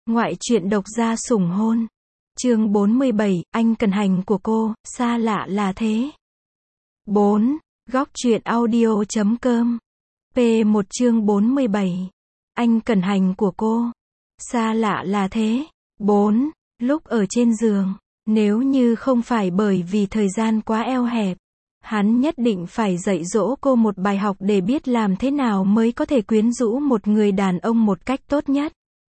Ngoại truyện độc gia sủng hôn. Chương 47, anh cần hành của cô, xa lạ là thế. 4. Góc truyện audio.com. P1 chương 47. Anh cần hành của cô, xa lạ là thế. 4. Lúc ở trên giường, nếu như không phải bởi vì thời gian quá eo hẹp, hắn nhất định phải dạy dỗ cô một bài học để biết làm thế nào mới có thể quyến rũ một người đàn ông một cách tốt nhất.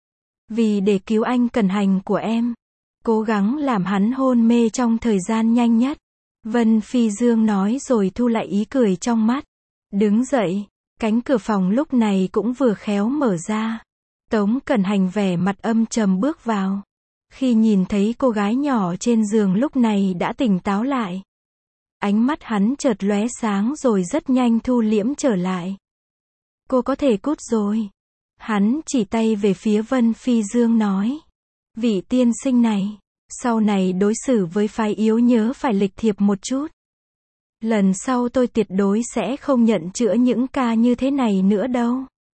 Vì để cứu anh cần hành của em, cố gắng làm hắn hôn mê trong thời gian nhanh nhất. Vân Phi Dương nói rồi thu lại ý cười trong mắt. Đứng dậy, cánh cửa phòng lúc này cũng vừa khéo mở ra. Tống Cẩn Hành vẻ mặt âm trầm bước vào. Khi nhìn thấy cô gái nhỏ trên giường lúc này đã tỉnh táo lại, ánh mắt hắn chợt lóe sáng rồi rất nhanh thu liễm trở lại. Cô có thể cút rồi. Hắn chỉ tay về phía Vân Phi Dương nói. Vị tiên sinh này, sau này đối xử với phái yếu nhớ phải lịch thiệp một chút. Lần sau tôi tuyệt đối sẽ không nhận chữa những ca như thế này nữa đâu.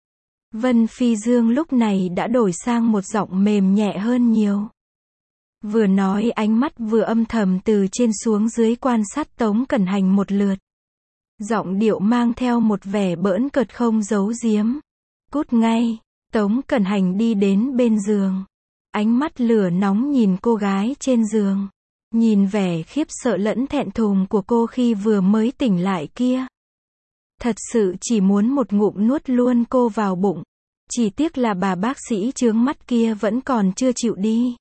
Vân Phi Dương lúc này đã đổi sang một giọng mềm nhẹ hơn nhiều. Vừa nói ánh mắt vừa âm thầm từ trên xuống dưới quan sát Tống Cẩn Hành một lượt. Giọng điệu mang theo một vẻ bỡn cợt không giấu giếm. Cút ngay. Tống Cẩn Hành đi đến bên giường. Ánh mắt lửa nóng nhìn cô gái trên giường. Nhìn vẻ khiếp sợ lẫn thẹn thùng của cô khi vừa mới tỉnh lại kia. Thật sự chỉ muốn một ngụm nuốt luôn cô vào bụng. Chỉ tiếc là bà bác sĩ chướng mắt kia vẫn còn chưa chịu đi.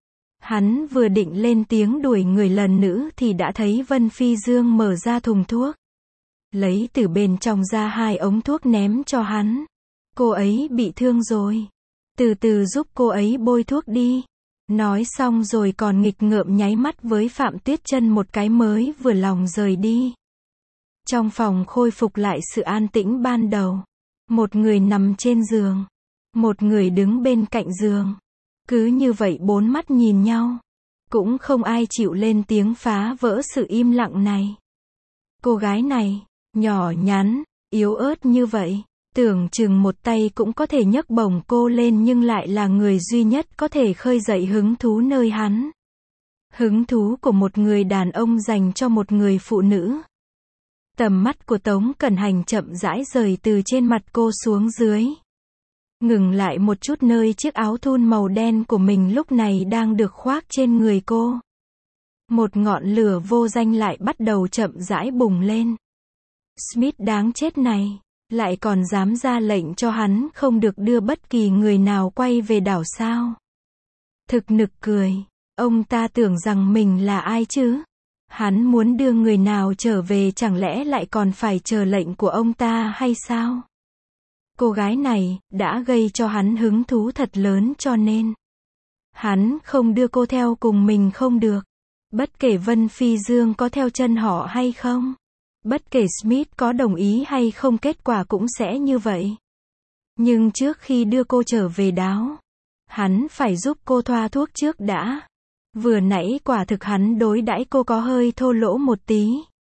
Hắn vừa định lên tiếng đuổi người lần nữa thì đã thấy Vân Phi Dương mở ra thùng thuốc. Lấy từ bên trong ra 2 ống thuốc ném cho hắn. Cô ấy bị thương rồi. Từ từ giúp cô ấy bôi thuốc đi. Nói xong rồi còn nghịch ngợm nháy mắt với Phạm Tuyết Chân một cái mới vừa lòng rời đi. Trong phòng khôi phục lại sự an tĩnh ban đầu. Một người nằm trên giường. Một người đứng bên cạnh giường. Cứ như vậy 4 mắt nhìn nhau. Cũng không ai chịu lên tiếng phá vỡ sự im lặng này. Cô gái này, nhỏ nhắn, yếu ớt như vậy. Tưởng chừng một tay cũng có thể nhấc bổng cô lên nhưng lại là người duy nhất có thể khơi dậy hứng thú nơi hắn. Hứng thú của một người đàn ông dành cho một người phụ nữ. Tầm mắt của Tống Cẩn Hành chậm rãi rời từ trên mặt cô xuống dưới. Ngừng lại một chút nơi chiếc áo thun màu đen của mình lúc này đang được khoác trên người cô. Một ngọn lửa vô danh lại bắt đầu chậm rãi bùng lên. Smith đáng chết này. Lại còn dám ra lệnh cho hắn không được đưa bất kỳ người nào quay về đảo sao. Thực nực cười. Ông ta tưởng rằng mình là ai chứ? Hắn muốn đưa người nào trở về chẳng lẽ lại còn phải chờ lệnh của ông ta hay sao? Cô gái này đã gây cho hắn hứng thú thật lớn cho nên hắn không đưa cô theo cùng mình không được. Bất kể Vân Phi Dương có theo chân họ hay không. Bất kể Smith có đồng ý hay không kết quả cũng sẽ như vậy. Nhưng trước khi đưa cô trở về đảo, hắn phải giúp cô thoa thuốc trước đã. Vừa nãy quả thực hắn đối đãi cô có hơi thô lỗ một tí.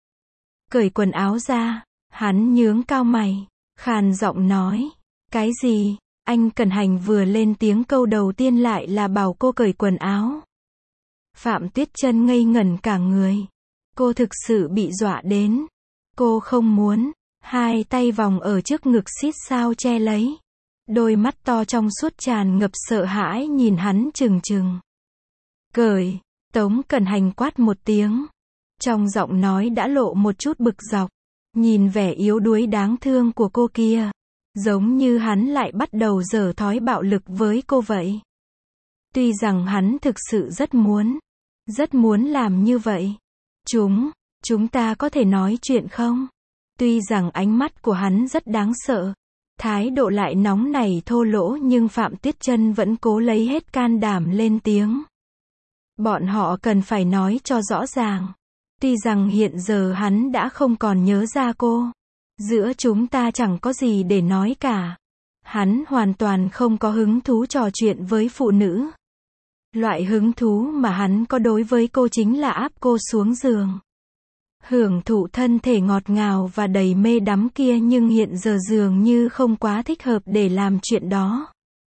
Cởi quần áo ra, hắn nhướng cao mày, khàn giọng nói. Cái gì? Anh Cần Hành vừa lên tiếng câu đầu tiên lại là bảo cô cởi quần áo. Phạm Tuyết Chân ngây ngẩn cả người. Cô thực sự bị dọa đến. Cô không muốn. 2 tay vòng ở trước ngực xít sao che lấy. Đôi mắt to trong suốt tràn ngập sợ hãi nhìn hắn trừng trừng. Cởi. Tống Cẩn Hành quát một tiếng. Trong giọng nói đã lộ một chút bực dọc. Nhìn vẻ yếu đuối đáng thương của cô kia. Giống như hắn lại bắt đầu giở thói bạo lực với cô vậy. Tuy rằng hắn thực sự rất muốn làm như vậy. Chúng ta có thể nói chuyện không? Tuy rằng ánh mắt của hắn rất đáng sợ, thái độ lại nóng nảy thô lỗ nhưng Phạm Tuyết Chân vẫn cố lấy hết can đảm lên tiếng. Bọn họ cần phải nói cho rõ ràng. Tuy rằng hiện giờ hắn đã không còn nhớ ra cô. Giữa chúng ta chẳng có gì để nói cả. Hắn hoàn toàn không có hứng thú trò chuyện với phụ nữ. Loại hứng thú mà hắn có đối với cô chính là áp cô xuống giường. Hưởng thụ thân thể ngọt ngào và đầy mê đắm kia nhưng hiện giờ dường như không quá thích hợp để làm chuyện đó.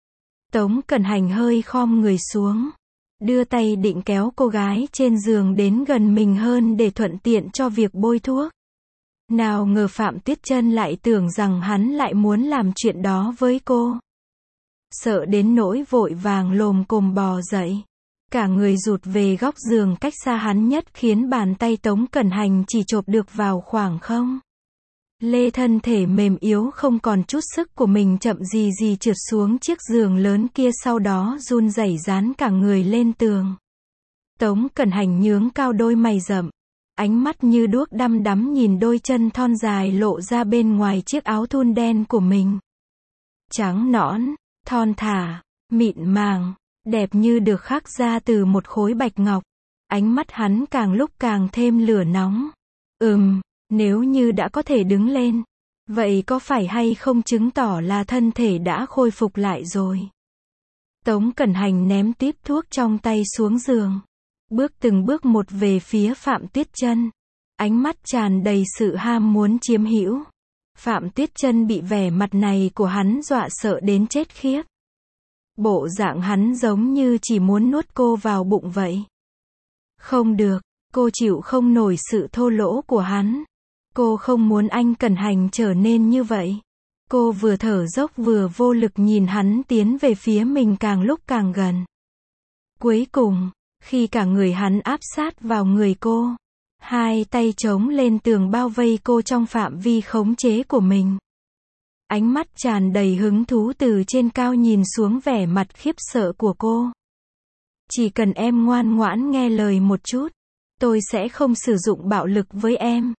Tống Cẩn Hành hơi khom người xuống, đưa tay định kéo cô gái trên giường đến gần mình hơn để thuận tiện cho việc bôi thuốc. Nào ngờ Phạm Tuyết Chân lại tưởng rằng hắn lại muốn làm chuyện đó với cô. Sợ đến nỗi vội vàng lồm cồm bò dậy. Cả người rụt về góc giường cách xa hắn nhất khiến bàn tay Tống Cẩn Hành chỉ chộp được vào khoảng không. Lê thân thể mềm yếu không còn chút sức của mình chậm gì gì trượt xuống chiếc giường lớn kia, sau đó run rẩy dán cả người lên tường. Tống Cẩn Hành nhướng cao đôi mày rậm, ánh mắt như đuốc đăm đắm nhìn đôi chân thon dài lộ ra bên ngoài chiếc áo thun đen của mình. Trắng nõn, thon thả, mịn màng, đẹp như được khắc ra từ một khối bạch ngọc. Ánh mắt hắn càng lúc càng thêm lửa nóng. Nếu như đã có thể đứng lên, vậy có phải hay không chứng tỏ là thân thể đã khôi phục lại rồi. Tống Cẩn Hành ném típ thuốc trong tay xuống giường, bước từng bước một về phía Phạm Tuyết Chân, ánh mắt tràn đầy sự ham muốn chiếm hữu. Phạm Tuyết Chân bị vẻ mặt này của hắn dọa sợ đến chết khiếp. Bộ dạng hắn giống như chỉ muốn nuốt cô vào bụng vậy. Không được, cô chịu không nổi sự thô lỗ của hắn. Cô không muốn anh Cẩn Hành trở nên như vậy. Cô vừa thở dốc vừa vô lực nhìn hắn tiến về phía mình càng lúc càng gần. Cuối cùng, khi cả người hắn áp sát vào người cô, hai tay chống lên tường bao vây cô trong phạm vi khống chế của mình. Ánh mắt tràn đầy hứng thú từ trên cao nhìn xuống vẻ mặt khiếp sợ của cô. Chỉ cần em ngoan ngoãn nghe lời một chút, tôi sẽ không sử dụng bạo lực với em.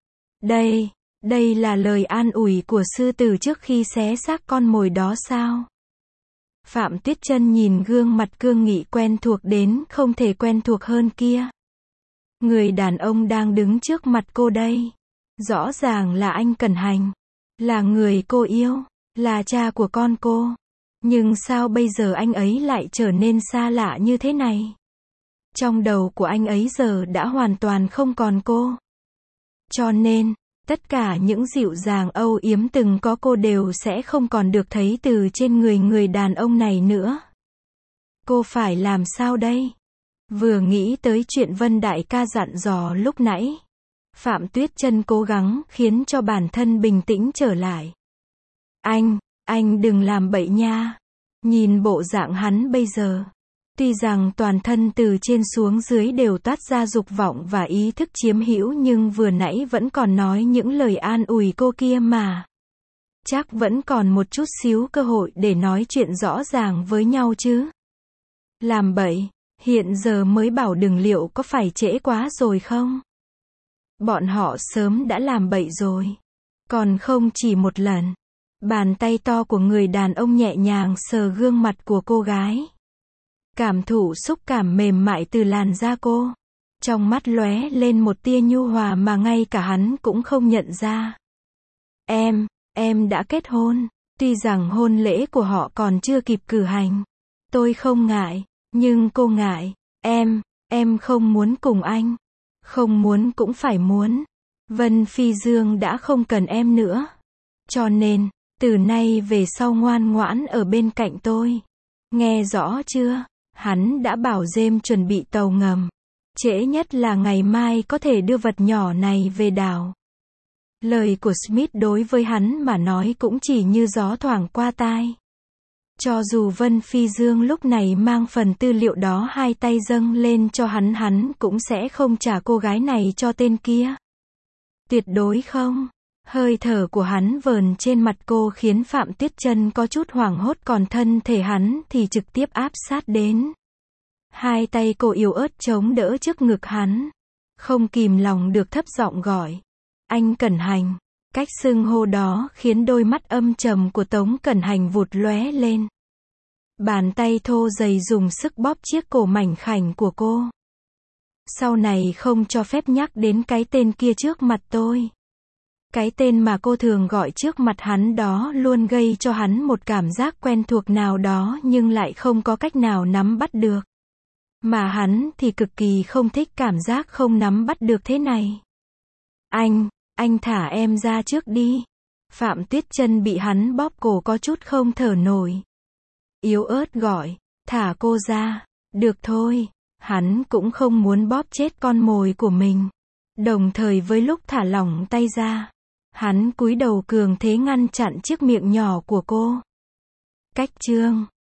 Đây là lời an ủi của sư tử trước khi xé xác con mồi đó sao? Phạm Tuyết Chân nhìn gương mặt cương nghị quen thuộc đến không thể quen thuộc hơn kia. Người đàn ông đang đứng trước mặt cô đây. Rõ ràng là anh Cẩn Hành. Là người cô yêu. Là cha của con cô. Nhưng sao bây giờ anh ấy lại trở nên xa lạ như thế này? Trong đầu của anh ấy giờ đã hoàn toàn không còn cô. Cho nên, tất cả những dịu dàng âu yếm từng có cô đều sẽ không còn được thấy từ trên người đàn ông này nữa. Cô phải làm sao đây? Vừa nghĩ tới chuyện Vân đại ca dặn dò lúc nãy, Phạm Tuyết Chân cố gắng khiến cho bản thân bình tĩnh trở lại. Anh đừng làm bậy nha. Nhìn bộ dạng hắn bây giờ, tuy rằng toàn thân từ trên xuống dưới đều toát ra dục vọng và ý thức chiếm hữu nhưng vừa nãy vẫn còn nói những lời an ủi cô kia mà. Chắc vẫn còn một chút xíu cơ hội để nói chuyện rõ ràng với nhau chứ. Làm bậy, hiện giờ mới bảo đừng liệu có phải trễ quá rồi không? Bọn họ sớm đã làm bậy rồi. Còn không chỉ một lần. Bàn tay to của người đàn ông nhẹ nhàng sờ gương mặt của cô gái. Cảm thụ xúc cảm mềm mại từ làn da cô. Trong mắt lóe lên một tia nhu hòa mà ngay cả hắn cũng không nhận ra. Em đã kết hôn. Tuy rằng hôn lễ của họ còn chưa kịp cử hành. Tôi không ngại, nhưng cô ngại. Em không muốn cùng anh. Không muốn cũng phải muốn. Vân Phi Dương đã không cần em nữa. Cho nên, từ nay về sau ngoan ngoãn ở bên cạnh tôi. Nghe rõ chưa? Hắn đã bảo James chuẩn bị tàu ngầm. Trễ nhất là ngày mai có thể đưa vật nhỏ này về đảo. Lời của Smith đối với hắn mà nói cũng chỉ như gió thoảng qua tai. Cho dù Vân Phi Dương lúc này mang phần tư liệu đó hai tay dâng lên cho hắn cũng sẽ không trả cô gái này cho tên kia. Tuyệt đối không. Hơi thở của hắn vờn trên mặt cô khiến Phạm Tuyết Chân có chút hoảng hốt, còn thân thể hắn thì trực tiếp áp sát đến. Hai tay cô yếu ớt chống đỡ trước ngực hắn. Không kìm lòng được thấp giọng gọi. Anh Cẩn Hành. Cách xưng hô đó khiến đôi mắt âm trầm của Tống Cẩn Hành vụt lóe lên. Bàn tay thô dày dùng sức bóp chiếc cổ mảnh khảnh của cô. Sau này không cho phép nhắc đến cái tên kia trước mặt tôi. Cái tên mà cô thường gọi trước mặt hắn đó luôn gây cho hắn một cảm giác quen thuộc nào đó nhưng lại không có cách nào nắm bắt được. Mà hắn thì cực kỳ không thích cảm giác không nắm bắt được thế này. Anh thả em ra trước đi. Phạm Tuyết Chân bị hắn bóp cổ có chút không thở nổi. yếu ớt gọi, thả cô ra. Được thôi. Hắn cũng không muốn bóp chết con mồi của mình. Đồng thời với lúc thả lỏng tay ra, hắn cúi đầu cường thế ngăn chặn chiếc miệng nhỏ của cô. Cách chương